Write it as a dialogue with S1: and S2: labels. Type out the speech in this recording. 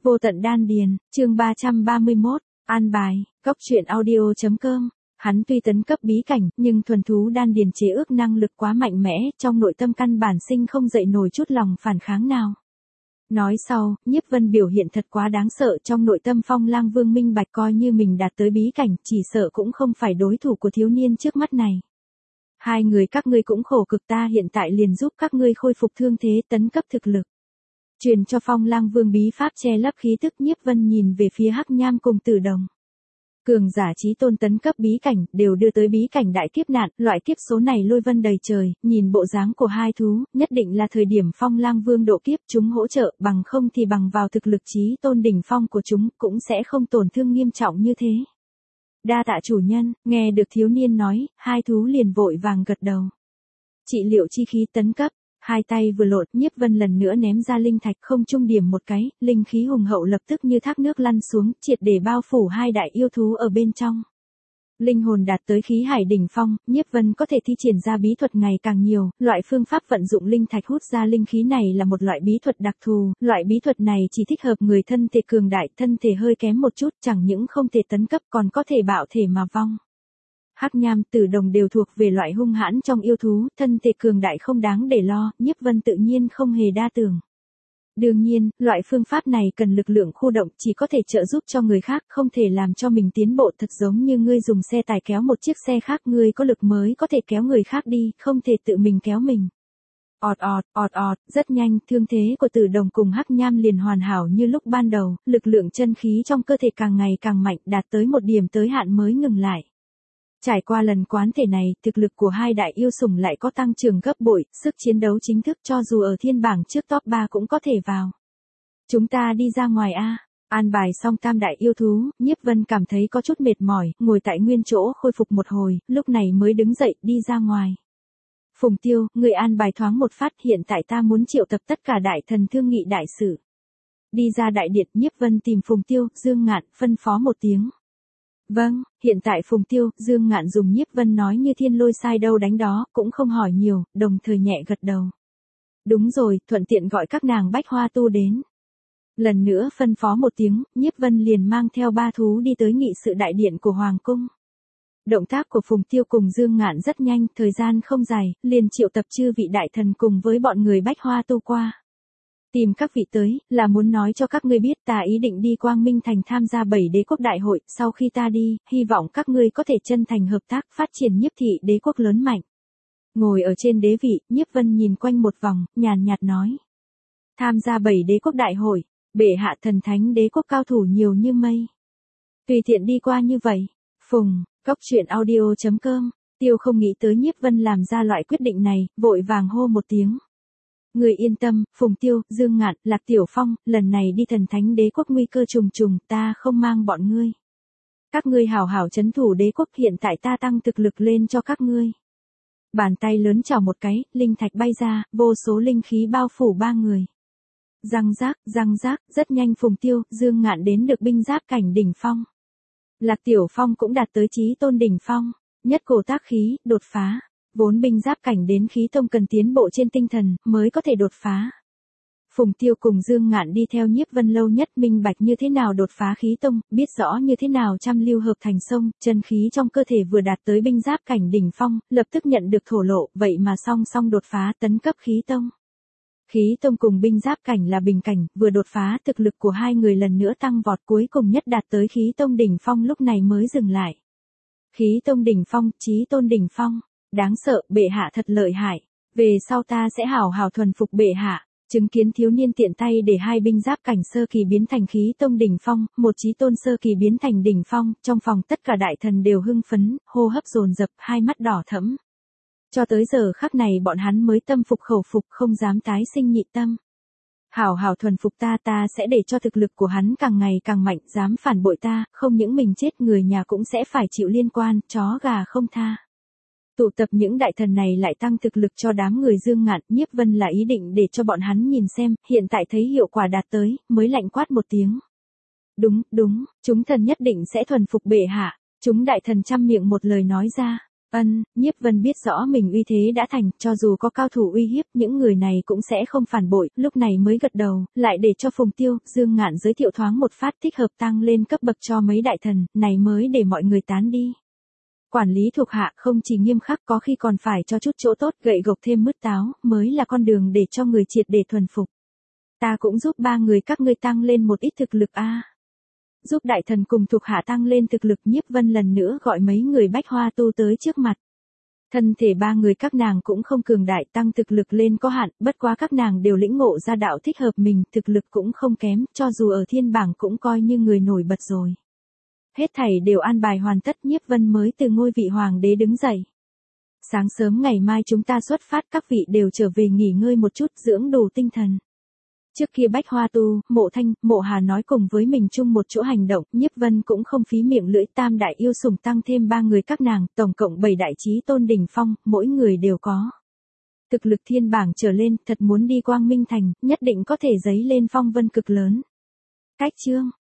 S1: Vô tận đan điền, chương 331, an bài, cốc truyện audio.com. Hắn tuy tấn cấp bí cảnh, nhưng thuần thú đan điền chế ước năng lực quá mạnh mẽ, trong nội tâm căn bản sinh không dậy nổi chút lòng phản kháng nào. Nói sau, Nhiếp Vân biểu hiện thật quá đáng sợ, trong nội tâm Phong Lang Vương minh bạch coi như mình đạt tới bí cảnh, chỉ sợ cũng không phải đối thủ của thiếu niên trước mắt này. Hai người các ngươi cũng khổ cực, ta hiện tại liền giúp các ngươi khôi phục thương thế, tấn cấp thực lực. Truyền cho Phong Lang Vương bí pháp che lấp khí tức. Nhiếp Vân nhìn về phía Hắc Nham cùng Tử Đồng. Cường giả chí tôn tấn cấp bí cảnh, đều đưa tới bí cảnh đại kiếp nạn, loại kiếp số này lôi vân đầy trời, nhìn bộ dáng của hai thú, nhất định là thời điểm Phong Lang Vương độ kiếp chúng hỗ trợ, bằng không thì bằng vào thực lực chí tôn đỉnh phong của chúng, cũng sẽ không tổn thương nghiêm trọng như thế. Đa tạ chủ nhân, nghe được thiếu niên nói, hai thú liền vội vàng gật đầu. Trị liệu chi khí tấn cấp. Hai tay vừa lột, Nhiếp Vân lần nữa ném ra linh thạch, không trung điểm một cái, linh khí hùng hậu lập tức như thác nước lăn xuống, triệt để bao phủ hai đại yêu thú ở bên trong. Linh hồn đạt tới khí hải đỉnh phong, Nhiếp Vân có thể thi triển ra bí thuật ngày càng nhiều, loại phương pháp vận dụng linh thạch hút ra linh khí này là một loại bí thuật đặc thù, loại bí thuật này chỉ thích hợp người thân thể cường đại, thân thể hơi kém một chút, chẳng những không thể tấn cấp còn có thể bạo thể mà vong. Hắc Nham, Tử Đồng đều thuộc về loại hung hãn trong yêu thú, thân thể cường đại không đáng để lo, Nhiếp Vân tự nhiên không hề đa tưởng. Đương nhiên, loại phương pháp này cần lực lượng khu động, chỉ có thể trợ giúp cho người khác, không thể làm cho mình tiến bộ, thật giống như ngươi dùng xe tải kéo một chiếc xe khác, ngươi có lực mới có thể kéo người khác đi, không thể tự mình kéo mình. Rất nhanh, thương thế của Tử Đồng cùng Hắc Nham liền hoàn hảo như lúc ban đầu, lực lượng chân khí trong cơ thể càng ngày càng mạnh, đạt tới một điểm tới hạn mới ngừng lại. Trải qua lần quán thể này, thực lực của hai đại yêu sủng lại có tăng trưởng gấp bội, sức chiến đấu chính thức cho dù ở thiên bảng trước top 3 cũng có thể vào. Chúng ta đi ra ngoài a. An bài xong tam đại yêu thú, Nhiếp Vân cảm thấy có chút mệt mỏi, ngồi tại nguyên chỗ khôi phục một hồi, lúc này mới đứng dậy đi ra ngoài. Phùng Tiêu, người an bài thoáng một phát, hiện tại ta muốn triệu tập tất cả đại thần thương nghị đại sự. Đi ra đại điện, Nhiếp Vân tìm Phùng Tiêu, Dương Ngạn, phân phó một tiếng. Vâng, hiện tại Phùng Tiêu, Dương Ngạn dùng Nhiếp Vân nói như thiên lôi sai đâu đánh đó, cũng không hỏi nhiều, đồng thời nhẹ gật đầu. Đúng rồi, thuận tiện gọi các nàng Bách Hoa Tu đến. Lần nữa phân phó một tiếng, Nhiếp Vân liền mang theo ba thú đi tới nghị sự đại điện của Hoàng Cung. Động tác của Phùng Tiêu cùng Dương Ngạn rất nhanh, thời gian không dài, liền triệu tập chư vị đại thần cùng với bọn người Bách Hoa Tu qua. Tìm các vị tới, là muốn nói cho các ngươi biết ta ý định đi Quang Minh Thành tham gia 7 đế quốc đại hội, sau khi ta đi, hy vọng các ngươi có thể chân thành hợp tác phát triển Nhiếp thị đế quốc lớn mạnh. Ngồi ở trên đế vị, Nhiếp Vân nhìn quanh một vòng, nhàn nhạt nói. Tham gia 7 đế quốc đại hội, bệ hạ thần thánh đế quốc cao thủ nhiều như mây. Tùy tiện đi qua như vậy, Phùng, cốc truyện audio.com, Tiêu không nghĩ tới Nhiếp Vân làm ra loại quyết định này, vội vàng hô một tiếng. Người yên tâm, Phùng Tiêu, Dương Ngạn, Lạc Tiểu Phong, lần này đi thần thánh đế quốc nguy cơ trùng trùng, ta không mang bọn ngươi. Các ngươi hảo hảo trấn thủ đế quốc, hiện tại ta tăng thực lực lên cho các ngươi. Bàn tay lớn chảo một cái, linh thạch bay ra, vô số linh khí bao phủ ba người. Răng rác, rất nhanh Phùng Tiêu, Dương Ngạn đến được binh giáp cảnh đỉnh phong. Lạc Tiểu Phong cũng đạt tới chí tôn đỉnh phong, nhất cổ tác khí, đột phá. Vốn binh giáp cảnh đến khí tông cần tiến bộ trên tinh thần, mới có thể đột phá. Phùng Tiêu cùng Dương Ngạn đi theo Nhiếp Vân lâu nhất, minh bạch như thế nào đột phá khí tông, biết rõ như thế nào trăm lưu hợp thành sông, chân khí trong cơ thể vừa đạt tới binh giáp cảnh đỉnh phong, lập tức nhận được thổ lộ, vậy mà song song đột phá tấn cấp khí tông. Khí tông cùng binh giáp cảnh là bình cảnh, vừa đột phá thực lực của hai người lần nữa tăng vọt, cuối cùng nhất đạt tới khí tông đỉnh phong, lúc này mới dừng lại. Khí tông đỉnh phong, chí tôn đỉnh phong. Đáng sợ, bệ hạ thật lợi hại. Về sau ta sẽ hảo hảo thuần phục bệ hạ. Chứng kiến thiếu niên tiện tay để hai binh giáp cảnh sơ kỳ biến thành khí tông đỉnh phong, một chí tôn sơ kỳ biến thành đỉnh phong, trong phòng tất cả đại thần đều hưng phấn, hô hấp dồn dập, hai mắt đỏ thẫm. Cho tới giờ khắc này bọn hắn mới tâm phục khẩu phục, không dám tái sinh nhị tâm. Hảo hảo thuần phục ta sẽ để cho thực lực của hắn càng ngày càng mạnh, dám phản bội ta, không những mình chết, người nhà cũng sẽ phải chịu liên quan, chó gà không tha. Tụ tập những đại thần này lại tăng thực lực cho đám người Dương Ngạn, Nhiếp Vân là ý định để cho bọn hắn nhìn xem, hiện tại thấy hiệu quả đạt tới, mới lạnh quát một tiếng. Đúng, chúng thần nhất định sẽ thuần phục bệ hạ, chúng đại thần trăm miệng một lời nói ra. Nhiếp Vân biết rõ mình uy thế đã thành, cho dù có cao thủ uy hiếp, những người này cũng sẽ không phản bội, lúc này mới gật đầu, lại để cho Phùng Tiêu, Dương Ngạn giới thiệu thoáng một phát thích hợp tăng lên cấp bậc cho mấy đại thần, này mới để mọi người tán đi. Quản lý thuộc hạ không chỉ nghiêm khắc có khi còn phải cho chút chỗ tốt, gậy gộc thêm mứt táo, mới là con đường để cho người triệt để thuần phục. Ta cũng giúp ba người các ngươi tăng lên một ít thực lực a. Giúp đại thần cùng thuộc hạ tăng lên thực lực. Nhiếp Vân lần nữa gọi mấy người Bách Hoa tu tới trước mặt. Thân thể ba người các nàng cũng không cường đại, tăng thực lực lên có hạn, bất quá các nàng đều lĩnh ngộ ra đạo thích hợp mình, thực lực cũng không kém, cho dù ở thiên bảng cũng coi như người nổi bật rồi. Hết thảy đều an bài hoàn tất, Nhiếp Vân mới từ ngôi vị hoàng đế đứng dậy. Sáng sớm ngày mai chúng ta xuất phát, các vị đều trở về nghỉ ngơi một chút, dưỡng đủ tinh thần. Trước kia Bách Hoa tu, Mộ Thanh, Mộ Hà nói cùng với mình chung một chỗ hành động, Nhiếp Vân cũng không phí miệng lưỡi, tam đại yêu sủng tăng thêm ba người các nàng, tổng cộng 7 đại chí tôn đỉnh phong, mỗi người đều có thực lực thiên bảng trở lên, thật muốn đi Quang Minh Thành, nhất định có thể giấy lên phong vân cực lớn. Cách chương